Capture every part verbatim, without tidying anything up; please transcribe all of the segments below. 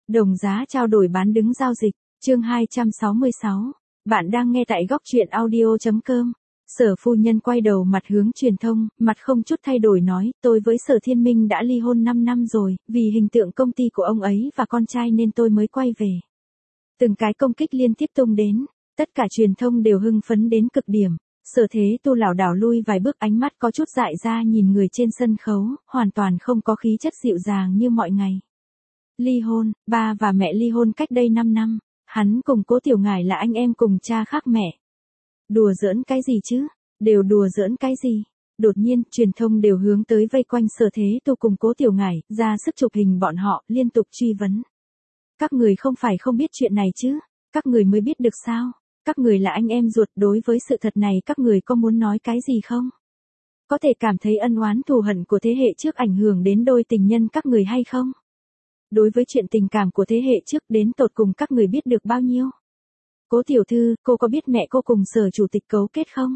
Đồng giá trao đổi bán đứng giao dịch, chương hai trăm sáu mươi sáu. Bạn đang nghe tại góc truyện audio chấm com. Sở phu nhân quay đầu mặt hướng truyền thông, mặt không chút thay đổi nói, tôi với Sở Thiên Minh đã ly hôn năm năm rồi, vì hình tượng công ty của ông ấy và con trai nên tôi mới quay về. Từng cái công kích liên tiếp tung đến, tất cả truyền thông đều hưng phấn đến cực điểm. Sở Thế Tu lảo đảo lui vài bước, ánh mắt có chút dại ra nhìn người trên sân khấu, hoàn toàn không có khí chất dịu dàng như mọi ngày. Ly hôn, ba và mẹ ly hôn cách đây năm năm, hắn cùng Cố Tiểu Ngải là anh em cùng cha khác mẹ. Đùa giỡn cái gì chứ, đều đùa giỡn cái gì. Đột nhiên, truyền thông đều hướng tới vây quanh Sở Thế Tu cùng Cố Tiểu Ngải, ra sức chụp hình bọn họ, liên tục truy vấn. Các người không phải không biết chuyện này chứ, các người mới biết được sao, các người là anh em ruột, đối với sự thật này các người có muốn nói cái gì không? Có thể cảm thấy ân oán thù hận của thế hệ trước ảnh hưởng đến đôi tình nhân các người hay không? Đối với chuyện tình cảm của thế hệ trước đến tột cùng các người biết được bao nhiêu? Cố tiểu thư, cô có biết mẹ cô cùng Sở chủ tịch cấu kết không?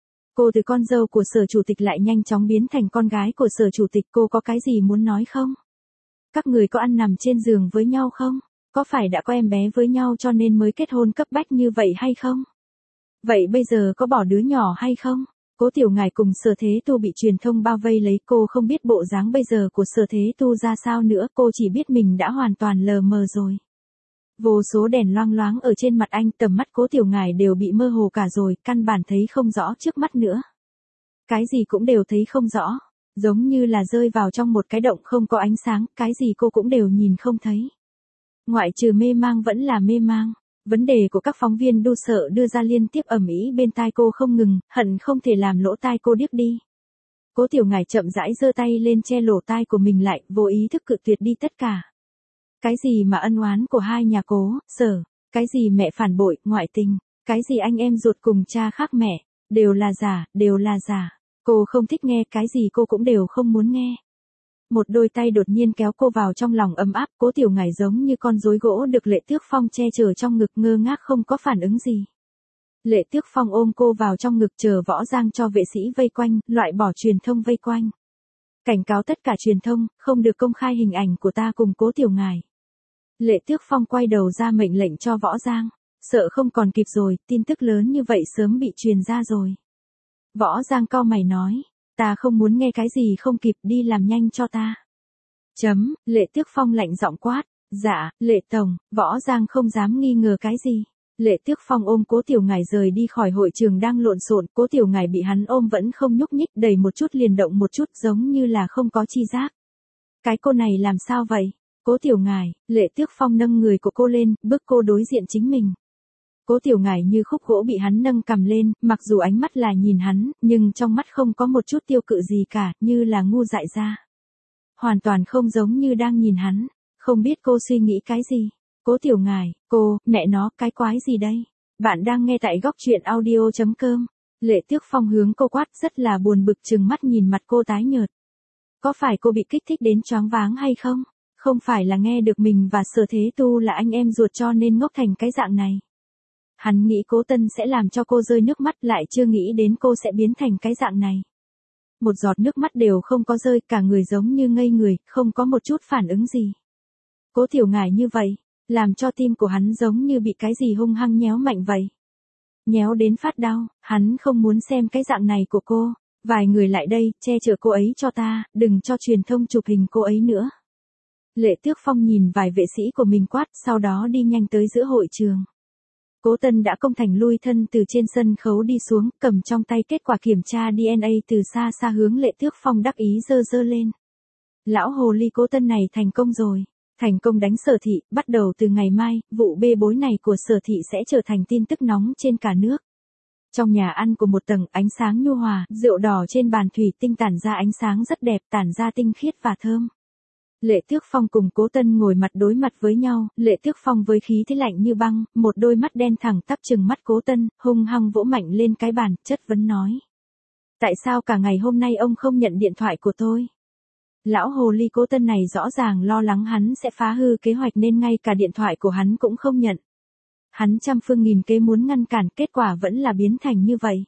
Cô từ con dâu của Sở chủ tịch lại nhanh chóng biến thành con gái của Sở chủ tịch, cô có cái gì muốn nói không? Các người có ăn nằm trên giường với nhau không? Có phải đã có em bé với nhau cho nên mới kết hôn cấp bách như vậy hay không? Vậy bây giờ có bỏ đứa nhỏ hay không? Cố Tiểu Ngải cùng Sở Thế Tu bị truyền thông bao vây lấy, cô không biết bộ dáng bây giờ của Sở Thế Tu ra sao nữa, cô chỉ biết mình đã hoàn toàn lờ mờ rồi. Vô số đèn loang loáng ở trên mặt anh, tầm mắt Cố Tiểu Ngải đều bị mơ hồ cả rồi, căn bản thấy không rõ trước mắt nữa. Cái gì cũng đều thấy không rõ, giống như là rơi vào trong một cái động không có ánh sáng, cái gì cô cũng đều nhìn không thấy. Ngoại trừ mê mang vẫn là mê mang. Vấn đề của các phóng viên đu sợ đưa ra liên tiếp ầm ĩ bên tai cô không ngừng, hận không thể làm lỗ tai cô điếc đi. Cố Tiểu Ngải chậm rãi giơ tay lên che lỗ tai của mình lại, vô ý thức cự tuyệt đi tất cả. Cái gì mà ân oán của hai nhà Cố, Sở, cái gì mẹ phản bội, ngoại tình, cái gì anh em ruột cùng cha khác mẹ, đều là giả, đều là giả. Cô không thích nghe, cái gì cô cũng đều không muốn nghe. Một đôi tay đột nhiên kéo cô vào trong lòng ấm áp, Cố Tiểu Ngải giống như con rối gỗ được Lệ Tước Phong che chở trong ngực, ngơ ngác không có phản ứng gì. Lệ Tước Phong ôm cô vào trong ngực, chờ Võ Giang cho vệ sĩ vây quanh, loại bỏ truyền thông vây quanh. Cảnh cáo tất cả truyền thông, không được công khai hình ảnh của ta cùng Cố Tiểu Ngải. Lệ Tước Phong quay đầu ra mệnh lệnh cho Võ Giang, sợ không còn kịp rồi, tin tức lớn như vậy sớm bị truyền ra rồi. Võ Giang cau mày nói. Ta không muốn nghe cái gì không kịp, đi làm nhanh cho ta. Chấm, Lệ Tước Phong lạnh giọng quát. Dạ, Lệ Tổng, Võ Giang không dám nghi ngờ cái gì. Lệ Tước Phong ôm Cố Tiểu Ngải rời đi khỏi hội trường đang lộn xộn, Cố Tiểu Ngải bị hắn ôm vẫn không nhúc nhích, đẩy một chút liền động một chút, giống như là không có chi giác. Cái cô này làm sao vậy? Cố Tiểu Ngải, Lệ Tước Phong nâng người của cô lên, bước cô đối diện chính mình. Cố Tiểu Ngải như khúc gỗ bị hắn nâng cầm lên, mặc dù ánh mắt là nhìn hắn, nhưng trong mắt không có một chút tiêu cự gì cả, như là ngu dại ra. Hoàn toàn không giống như đang nhìn hắn, không biết cô suy nghĩ cái gì. Cố Tiểu Ngải, cô, mẹ nó, cái quái gì đây? Bạn đang nghe tại góc truyện audio chấm com. Lệ Tước Phong hướng cô quát, rất là buồn bực, trừng mắt nhìn mặt cô tái nhợt. Có phải cô bị kích thích đến choáng váng hay không? Không phải là nghe được mình và Sở Thế Tu là anh em ruột cho nên ngốc thành cái dạng này. Hắn nghĩ Cố Tân sẽ làm cho cô rơi nước mắt, lại chưa nghĩ đến cô sẽ biến thành cái dạng này. Một giọt nước mắt đều không có rơi, cả người giống như ngây người, không có một chút phản ứng gì. Cố Tiểu Ngải như vậy, làm cho tim của hắn giống như bị cái gì hung hăng nhéo mạnh vậy. Nhéo đến phát đau, hắn không muốn xem cái dạng này của cô. Vài người lại đây, che chở cô ấy cho ta, đừng cho truyền thông chụp hình cô ấy nữa. Lệ Tước Phong nhìn vài vệ sĩ của mình quát, sau đó đi nhanh tới giữa hội trường. Cố Tân đã công thành lui thân từ trên sân khấu đi xuống, cầm trong tay kết quả kiểm tra đê en a từ xa xa hướng Lệ Tước Phong đắc ý giơ giơ lên. Lão hồ ly Cố Tân này thành công rồi, thành công đánh Sở thị, bắt đầu từ ngày mai, vụ bê bối này của Sở thị sẽ trở thành tin tức nóng trên cả nước. Trong nhà ăn của một tầng, ánh sáng nhu hòa, rượu đỏ trên bàn thủy tinh tản ra ánh sáng rất đẹp, tản ra tinh khiết và thơm. Lệ Tước Phong cùng Cố Tân ngồi mặt đối mặt với nhau, Lệ Tước Phong với khí thế lạnh như băng, một đôi mắt đen thẳng tắp trừng mắt Cố Tân, hung hăng vỗ mạnh lên cái bàn, chất vấn nói. Tại sao cả ngày hôm nay ông không nhận điện thoại của tôi? Lão hồ ly Cố Tân này rõ ràng lo lắng hắn sẽ phá hư kế hoạch nên ngay cả điện thoại của hắn cũng không nhận. Hắn trăm phương nghìn kế muốn ngăn cản, kết quả vẫn là biến thành như vậy.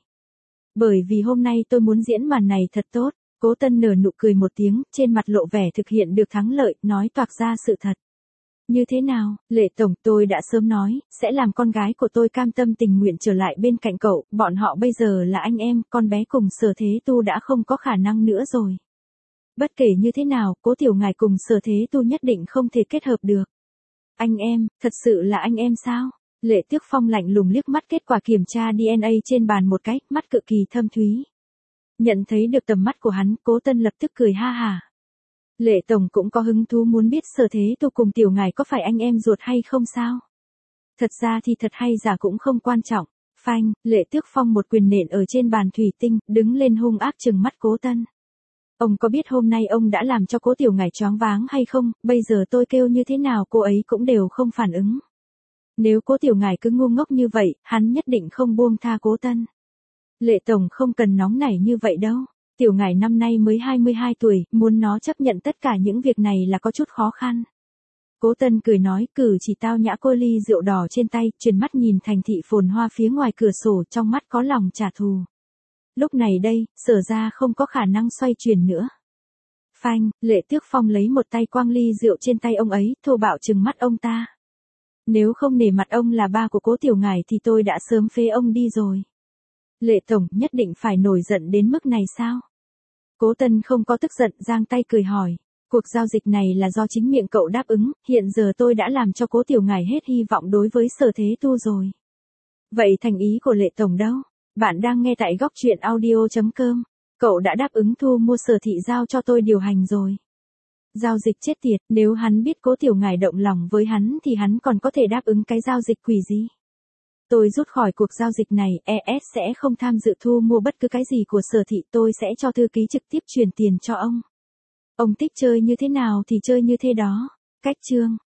Bởi vì hôm nay tôi muốn diễn màn này thật tốt. Cố Tân nở nụ cười một tiếng, trên mặt lộ vẻ thực hiện được thắng lợi, nói toạc ra sự thật. Như thế nào, Lệ Tổng, tôi đã sớm nói, sẽ làm con gái của tôi cam tâm tình nguyện trở lại bên cạnh cậu, bọn họ bây giờ là anh em, con bé cùng Sở Thế Tu đã không có khả năng nữa rồi. Bất kể như thế nào, Cố Tiểu Ngải cùng Sở Thế Tu nhất định không thể kết hợp được. Anh em, thật sự là anh em sao? Lệ Tước Phong lạnh lùng liếc mắt kết quả kiểm tra đê en a trên bàn một cái, mắt cực kỳ thâm thúy. Nhận thấy được tầm mắt của hắn, Cố Tân lập tức cười ha hả. Lệ Tổng cũng có hứng thú muốn biết Sở Thế Tu cùng Tiểu Ngải có phải anh em ruột hay không sao? Thật ra thì thật hay giả cũng không quan trọng. Phanh, Lệ Tước Phong một quyền nện ở trên bàn thủy tinh, đứng lên hung ác trừng mắt Cố Tân. Ông có biết hôm nay ông đã làm cho Cố Tiểu Ngải choáng váng hay không, bây giờ tôi kêu như thế nào cô ấy cũng đều không phản ứng. Nếu Cố Tiểu Ngải cứ ngu ngốc như vậy, hắn nhất định không buông tha Cố Tân. Lệ Tổng không cần nóng nảy như vậy đâu. Tiểu Ngải năm nay mới hai mươi hai tuổi, muốn nó chấp nhận tất cả những việc này là có chút khó khăn. Cố Tân cười nói, cử chỉ tao nhã cô ly rượu đỏ trên tay, chuyển mắt nhìn thành thị phồn hoa phía ngoài cửa sổ, trong mắt có lòng trả thù. Lúc này đây, Sở ra không có khả năng xoay chuyển nữa. Phanh, Lệ Tước Phong lấy một tay quang ly rượu trên tay ông ấy, thô bạo trừng mắt ông ta. Nếu không nể mặt ông là ba của Cố Tiểu Ngải thì tôi đã sớm phế ông đi rồi. Lệ Tổng, nhất định phải nổi giận đến mức này sao? Cố Tân không có tức giận, giang tay cười hỏi. Cuộc giao dịch này là do chính miệng cậu đáp ứng, hiện giờ tôi đã làm cho Cố Tiểu Ngải hết hy vọng đối với Sở Thế Tu rồi. Vậy thành ý của Lệ Tổng đâu? Bạn đang nghe tại góc truyện audio chấm com. Cậu đã đáp ứng thu mua Sở Thị giao cho tôi điều hành rồi. Giao dịch chết tiệt, nếu hắn biết Cố Tiểu Ngải động lòng với hắn thì hắn còn có thể đáp ứng cái giao dịch quỷ gì? Tôi rút khỏi cuộc giao dịch này, e ét sẽ không tham dự thu mua bất cứ cái gì của Sở Thị, tôi sẽ cho thư ký trực tiếp chuyển tiền cho ông. Ông thích chơi như thế nào thì chơi như thế đó. Cách chương